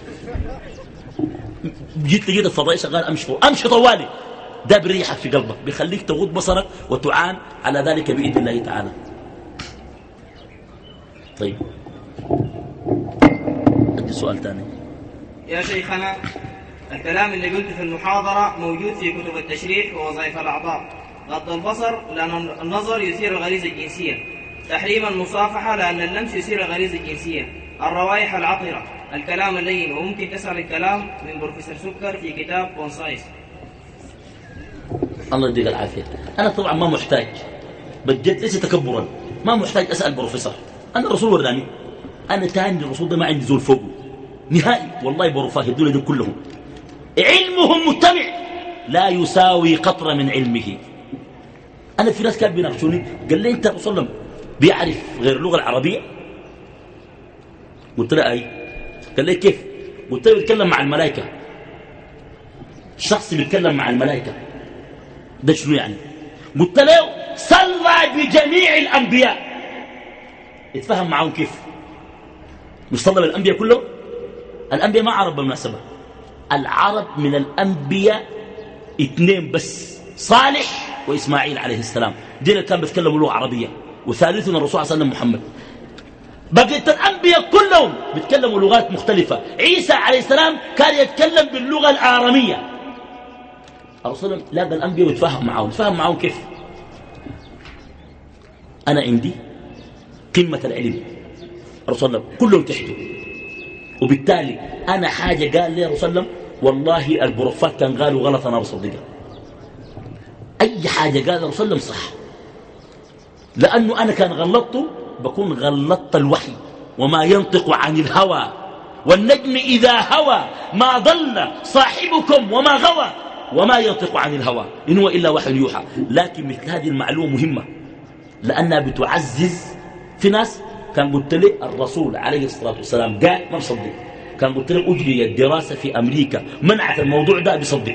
جيت لقيت الفضائية شغالة أمشي فوق أمشي طوالي، ده بريحك في قلبك، بيخليك تغض بصرك وتعان على ذلك بإذن الله تعالى. طيب أدي سؤال ثاني.
يا شيخنا الكلام اللي قلته في المحاضرة موجود في كتب التشريح ووظائف الأعضاء. غض البصر لأن النظر يثير الغريزة الجنسية، تحريم المصافحة لأن اللمس يثير الغريزة الجنسية، الروائح العطرة، الكلام اللين، وممكن تسأل الكلام من بروفيسور سكر في كتاب بونسايس.
الله يديك العافية. أنا طبعا ما محتاج بجد، ليس تكبرا، ما محتاج أسأل بروفيسور، أنا الرسول وراني، أنا تاني الرسول ده ما عندي زول فوقه نهائي، والله بروفاه الدنيا دي كلهم علمهم متبع لا يساوي قطرة من علمه. أنا في ناس كانوا بيناقشوني قال لي أنت رسول الله بيعرف غير اللغة العربية؟ قلت له أي. قال لي كيف؟ قلت له بيتكلم مع الملائكة، شخص بيتكلم مع الملائكة ده شنو يعني؟ قلت له صلى بجميع الأنبياء، يتفهم معهم كيف؟ مش صلى بالأنبياء كلهم؟ الأنبياء ما عرب بالمناسبة، العرب من الأنبياء اثنين بس، صالح وإسماعيل عليه السلام، دين كان بيتكلموا لغة عربية، وثالثنا الرسول صلى الله عليه وسلم محمد. بقية الأنبياء كلهم بيتكلموا لغات مختلفة. عيسى عليه السلام كان يتكلم باللغة الآرامية. الرسول لاقى الأنبياء ويتفاهم معهم. يتفاهم معهم كيف؟ أنا عندي قمة العلم، الرسول كلهم تحته، وبالتالي أنا حاجة قال لي الرسول والله البروفات كان قالوا غلط أنا بصدقها. أي حاجة قال الرسول صح، لأنه أنا كان غلطته بكون غلطت الوحي، وما ينطق عن الهوى والنجم إذا هوى ما ضل صاحبكم وما غوى وما ينطق عن الهوى إن هو إلا وحي يوحى. لكن مثل هذه المعلومة مهمة لأنها بتعزز في ناس. كان قلت لي الرسول عليه الصلاة والسلام قال ما بصدق، كان قلت لي أجري الدراسة في أمريكا منعت الموضوع ده بصدق.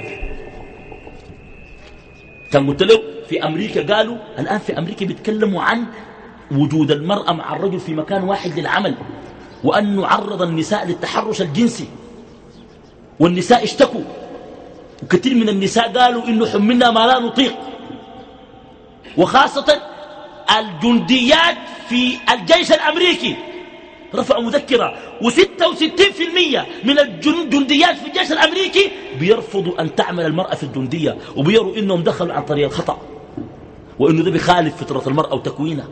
كان قلت له في أمريكا قالوا الآن في أمريكا بيتكلموا عن وجود المرأة مع الرجل في مكان واحد للعمل، وأن نعرض النساء للتحرش الجنسي، والنساء اشتكوا، وكثير من النساء قالوا إنه حملنا ما لا نطيق، وخاصة الجنديات في الجيش الأمريكي رفعوا مذكرة، وستة وستين بالمئة من الجنديات في الجيش الأمريكي بيرفضوا أن تعمل المرأة في الجندية، وبيروا إنهم دخلوا عن طريق الخطأ، وإنه ده بيخالف فطرة المرأة وتكوينها.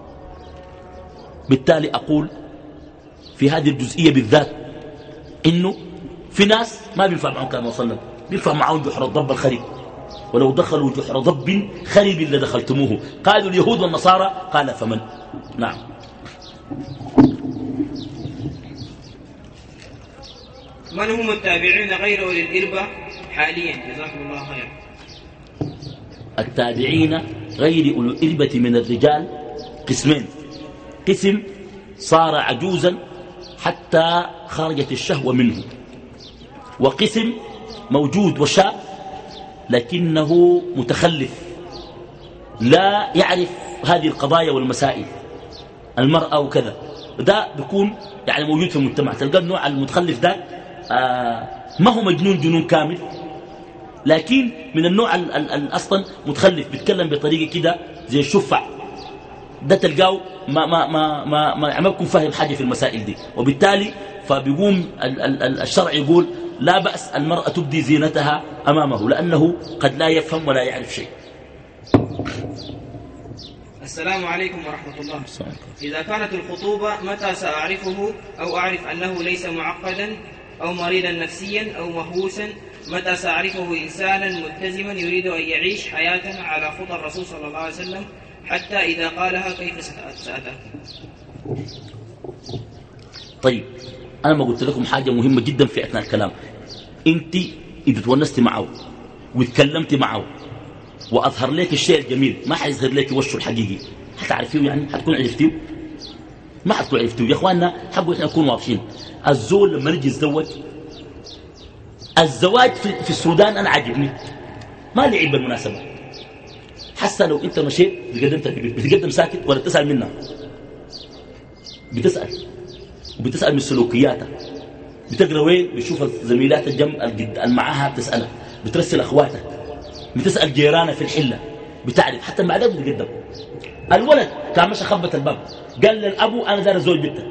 بالتالي أقول في هذه الجزئية بالذات إنه في ناس ما بينفع معهم كلام وصلنا، بينفع معهم جحر الضب الخريب، ولو دخلوا جحر ضب خريب اللي دخلتموه. قالوا اليهود والنصارى قال فمن. نعم.
من هم التابعين غير أولي الإربة حاليا؟ جزاكم الله خيرا.
التابعين غير أولي الإربة من الرجال قسمين: قسم صار عجوزا حتى خرجت الشهوة منه، وقسم موجود وشاب لكنه متخلف لا يعرف هذه القضايا والمسائل، المرأة وكذا. ده بيكون يعني موجود في المجتمع. تلقى النوع المتخلف ده آه ما هو مجنون جنون كامل، لكن من النوع ال ال ال أصلا متخلف، بيتكلم بطريقة كده زي الشفع. ده تلقاه ما ما ما ما ما ما بيكون فاهم حاجة في المسائل دي، وبالتالي فبيقوم ال ال ال الشرع يقول لا بأس المرأة تبدي زينتها أمامه، لأنه قد لا يفهم ولا يعرف شيء.
السلام عليكم ورحمة الله. إذا كانت الخطوبة متى سأعرفه أو أعرف أنه ليس معقدا أو مريضا نفسيا أو مهووسا؟ متى سأعرفه إنسانا ملتزما يريد أن يعيش حياة على خطى الرسول صلى الله عليه وسلم، حتى إذا قالها كيف سأتأكد؟
طيب أنا ما قلت لكم حاجة مهمة جدا في أثناء الكلام. أنت إذا تونست معه واتكلمت معه وأظهر لك الشيء الجميل، ما حيظهر لك وشه الحقيقي، حتعرفيه يعني، حتكون عرفتيه؟ ما حتكون عرفتيه. يا أخواننا حبوا إحنا نكون واضحين. الزول لما نجي يتزوج، الزواج في, في السودان أنا عاجبني، ما لعب بالمناسبة. حتى لو أنت مشيت بتقدم بتقدم ساكت ولا بتسأل منها، بتسأل وبتسأل من سلوكياتها، بتقرأ وين، بتشوف زميلات الجنب اللي معاها بتسألها، بترسل أخواتك، بتسأل جيرانها في الحلة، بتعرف حتى مع ذلك بتقدم. الولد كان مشى خبط الباب قال للأبو أنا دار زوج بنتك،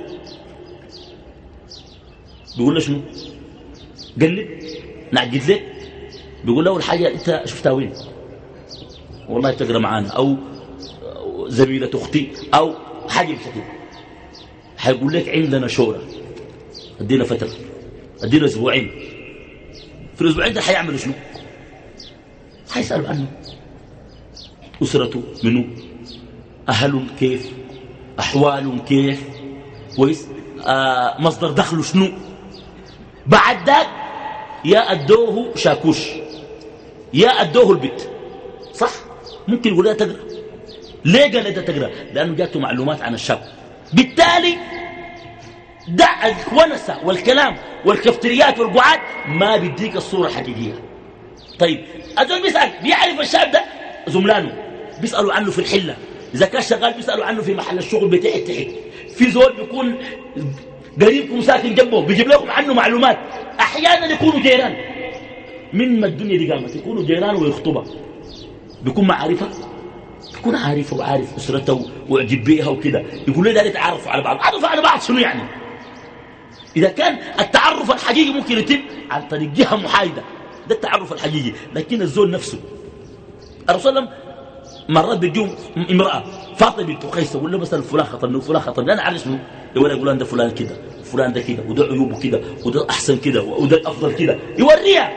بيقول له شنو؟ قال لي نعجد لك، بيقول له أول حاجة أنت شفتها وين؟ والله تقرأ معانا، أو زميلة أختي أو حاجة بشكل. حيقول لك عندنا شورى، ادينا فترة، ادينا أسبوعين. في الأسبوعين ده حيعملوا شنو؟ حيسألوا عنه، أسرته منه، أهله كيف، أحواله كيف، كويس، آه مصدر دخله شنو. بعد ذاك يا أدوه شاكوش يا أدوه البيت، صح؟ ممكن يقول لها تقرأ. ليه قال لها تقرأ؟ لأنه جاته معلومات عن الشاب. بالتالي دع الونسة والكلام والكفتريات والقعاد ما بيديك الصورة الحقيقية. طيب أدول بيسأل، بيعرف الشاب ده زملانه، بيسألوا عنه في الحلة، إذا كان شغال بيسألوا عنه في محل الشغل بتحت تحت، في زول بيكون قريبكم ساكن جنبه بيجيب لكم عنه معلومات. أحيانا يكونوا جيران، من ما الدنيا دي قامت يكونوا جيران ويخطبها، بيكون معارفها، بيكون عارفها وعارف أسرته وأعجب بيها وكده، يقول لي ده يتعرفوا على بعض. عرفوا على بعض شنو يعني؟ إذا كان التعرف الحقيقي ممكن يتم عن طريق جهة محايدة، ده التعرف الحقيقي. لكن الزول نفسه الرسول صلى الله عليه وسلم مرات بيجيهم امرأة فاطمة بنت قيس ولا مثلا فلان خطبني وفلان خطبني، أنا عارف اسمه، يقول يقول ده فلان كده فلان ده كده وده عيوبه كده وده أحسن كده وده أفضل كده، يوريها.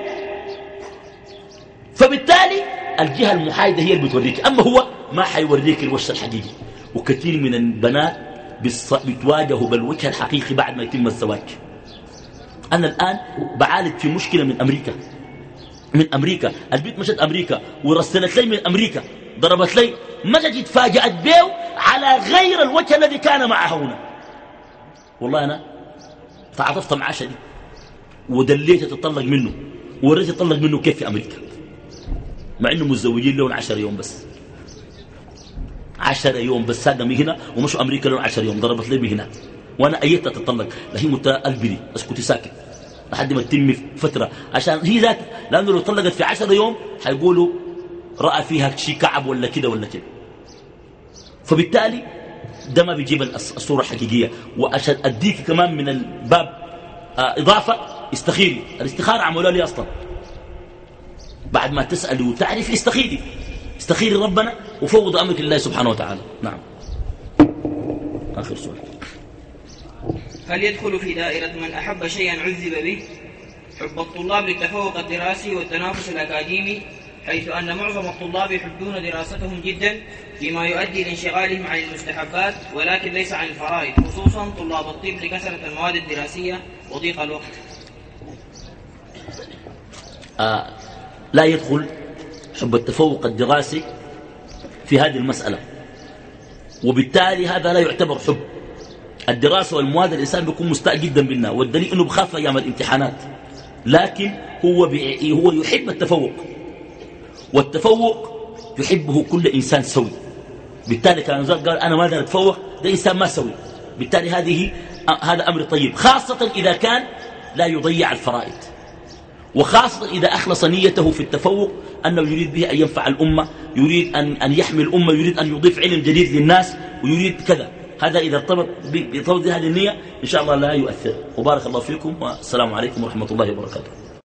فبالتالي الجهة المحايدة هي اللي بتوريك، أما هو ما حيوريك الوجه الحقيقي. وكثير من البنات بتواجهوا بالوجه الحقيقي بعد ما يتم الزواج. أنا الآن بعالج في مشكلة من أمريكا، من أمريكا البنت مشت أمريكا ورسلت لي من أمريكا، ضربت لي مشت تفاجأت بيه على غير الوجه الذي كان معها هنا. والله أنا تعاطفت معاه شديد ودليت تطلق منه وريت تطلق منه كيف في أمريكا، مع إنه متزوجين لهم عشر يوم بس، عشر يوم بس ساقة من هنا ومشوا أمريكا لهم عشر يوم، ضربت لي من هنا وأنا أيتها تطلق. لهي متقلبلي اسكتي ساكت لحد ما تتم فترة، عشان هي ذات، لأنه لو طلقت في عشر يوم حيقولوا رأى فيها شيء كعب ولا كده ولا كده. فبالتالي ده ما بيجيب الصورة الحقيقية. وعشان أديك كمان من الباب آه إضافة، استخيري. الاستخارة عملوا لي أصلا بعد ما تسألي وتعرف استخيري، استخيري ربنا وفوض أمرك لله سبحانه وتعالى. نعم. آخر سؤال.
هل يدخل في دائرة من أحب شيئا عذب به حب الطلاب للتفوق الدراسي والتنافس الأكاديمي، حيث أن معظم الطلاب يحبون دراستهم جدا فيما يؤدي لانشغالهم عن المستحبات ولكن ليس عن الفرائض، خصوصا طلاب الطب لكثرة المواد الدراسية وضيق الوقت؟
آه لا يدخل حب التفوق الدراسي في هذه المسألة، وبالتالي هذا لا يعتبر حب. الدراسة والمواد الإنسان بيكون مستاء جدا منها، والدليل أنه بخاف أيام الامتحانات، لكن هو, هو يحب التفوق، والتفوق يحبه كل إنسان سوي. بالتالي كان قال أنا ماذا أتفوق، ده إنسان ما سوي. بالتالي هذه هذا أمر طيب، خاصة إذا كان لا يضيع الفرائض، وخاصة إذا أخلص نيته في التفوق أنه يريد به أن ينفع الأمة، يريد أن, أن يحمي الأمة، يريد أن يضيف علم جديد للناس، ويريد كذا. هذا إذا ارتبط بهذه النية إن شاء الله لا يؤثر. وبارك الله فيكم، والسلام عليكم ورحمة الله وبركاته.